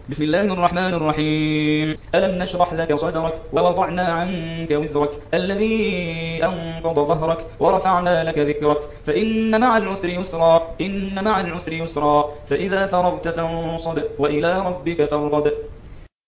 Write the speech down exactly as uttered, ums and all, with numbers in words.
بسم الله الرحمن الرحيم. ألم نشرح لك صدرك ووضعنا عنك وزرك الذي أنقض ظهرك ورفعنا لك ذكرك فإن مع العسر يسرا إن مع العسر يسرا فإذا فرغت فانصب وإلى ربك فارغب